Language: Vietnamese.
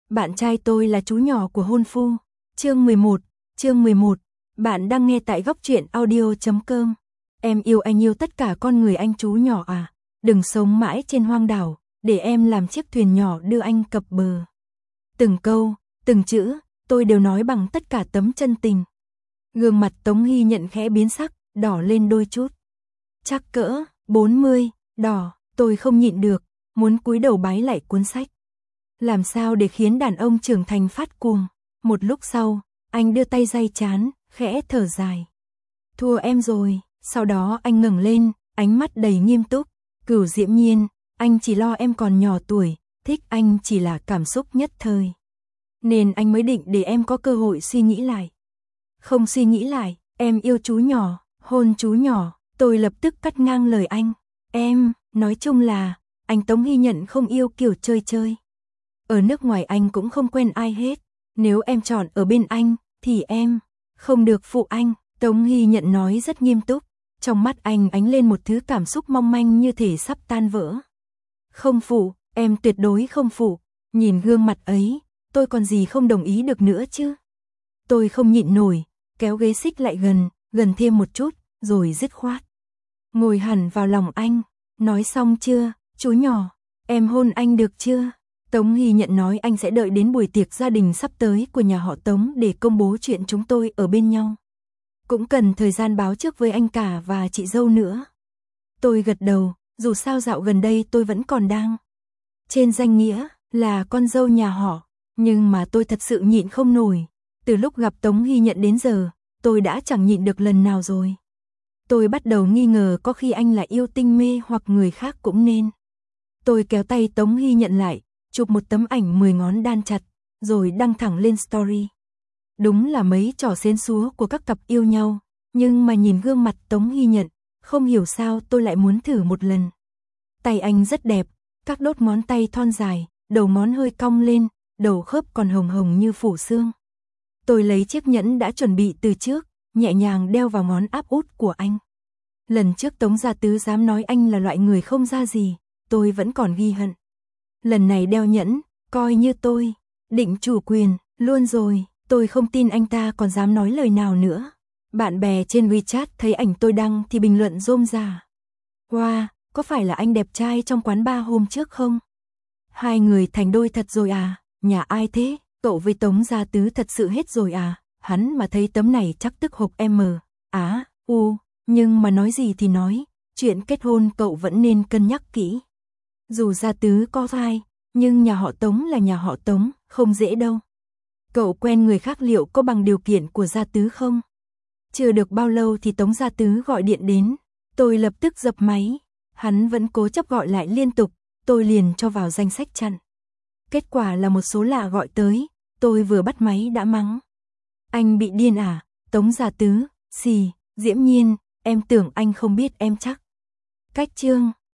Bạn trai tôi là chú nhỏ của hôn phu. Chương 11. Bạn đang nghe tại góc truyện audio.com. Em yêu anh yêu tất cả con người anh chú nhỏ à. Đừng sống mãi trên hoang đảo, để em làm chiếc thuyền nhỏ đưa anh cập bờ. Từng câu, từng chữ, tôi đều nói bằng tất cả tấm chân tình. Gương mặt Tống Hy Nhận khẽ biến sắc, đỏ lên đôi chút. Chắc cỡ 40, đỏ, tôi không nhịn được, muốn cúi đầu bái lại cuốn sách. Làm sao để khiến đàn ông trưởng thành phát cuồng? Một lúc sau, anh đưa tay day trán, khẽ thở dài. Thua em rồi. Sau đó anh ngẩng lên, ánh mắt đầy nghiêm túc. Cửu Diễm Nhiên, anh chỉ lo em còn nhỏ tuổi, thích anh chỉ là cảm xúc nhất thời. Nên anh mới định để em có cơ hội suy nghĩ lại. Không suy nghĩ lại, em yêu chú nhỏ, hôn chú nhỏ. Tôi lập tức cắt ngang lời anh. Em, nói chung là, anh Tống Hy Nhận không yêu kiểu chơi chơi. Ở nước ngoài anh cũng không quen ai hết. Nếu em chọn ở bên anh, thì em không được phụ anh. Tống Hy Nhận nói rất nghiêm túc. Trong mắt anh ánh lên một thứ cảm xúc mong manh như thể sắp tan vỡ. Không phụ, em tuyệt đối không phụ. Nhìn gương mặt ấy, tôi còn gì không đồng ý được nữa chứ. Tôi không nhịn nổi, kéo ghế xích lại gần thêm một chút, rồi dứt khoát. Ngồi hẳn vào lòng anh. Nói xong chưa, chú nhỏ, em hôn anh được chưa? Tống Hy Nhận nói anh sẽ đợi đến buổi tiệc gia đình sắp tới của nhà họ Tống để công bố chuyện chúng tôi ở bên nhau. Cũng cần thời gian báo trước với anh cả và chị dâu nữa. Tôi gật đầu, dù sao dạo gần đây tôi vẫn còn đang trên danh nghĩa là con dâu nhà họ, nhưng mà tôi thật sự nhịn không nổi. Từ lúc gặp Tống Hy Nhận đến giờ, tôi đã chẳng nhịn được lần nào rồi. Tôi bắt đầu nghi ngờ có khi anh là yêu tinh mê hoặc người khác cũng nên. Tôi kéo tay Tống Hy Nhận lại, chụp một tấm ảnh 10 ngón đan chặt, rồi đăng thẳng lên story. Đúng là mấy trò xến xúa của các cặp yêu nhau, nhưng mà nhìn gương mặt Tống Hy Nhận, không hiểu sao tôi lại muốn thử một lần. Tay anh rất đẹp, các đốt ngón tay thon dài, đầu ngón hơi cong lên, đầu khớp còn hồng hồng như phủ xương. Tôi lấy chiếc nhẫn đã chuẩn bị từ trước, nhẹ nhàng đeo vào ngón áp út của anh. Lần trước Tống Gia Tứ dám nói anh là loại người không ra gì, tôi vẫn còn ghi hận. Lần này đeo nhẫn, coi như tôi định chủ quyền luôn rồi. Tôi không tin anh ta còn dám nói lời nào nữa. Bạn bè trên WeChat thấy ảnh tôi đăng thì bình luận rôm rả. Wow, có phải là anh đẹp trai trong quán bar hôm trước không? Hai người thành đôi thật rồi à? Nhà ai thế? Cậu với Tống Gia Tứ thật sự hết rồi à? Hắn mà thấy tấm này chắc tức hộc em mờ. Nhưng mà nói gì thì nói, chuyện kết hôn cậu vẫn nên cân nhắc kỹ. Dù Gia Tứ có thai, nhưng nhà họ Tống là nhà họ Tống, không dễ đâu. Cậu quen người khác liệu có bằng điều kiện của Gia Tứ không? Chưa được bao lâu thì Tống Gia Tứ gọi điện đến. Tôi lập tức dập máy. Hắn vẫn cố chấp gọi lại liên tục. Tôi liền cho vào danh sách chặn. Kết quả là một số lạ gọi tới. Tôi vừa bắt máy đã mắng. Anh bị điên à? Tống Gia Tứ, xì, Diễm Nhiên, em tưởng anh không biết em chắc. Cách chương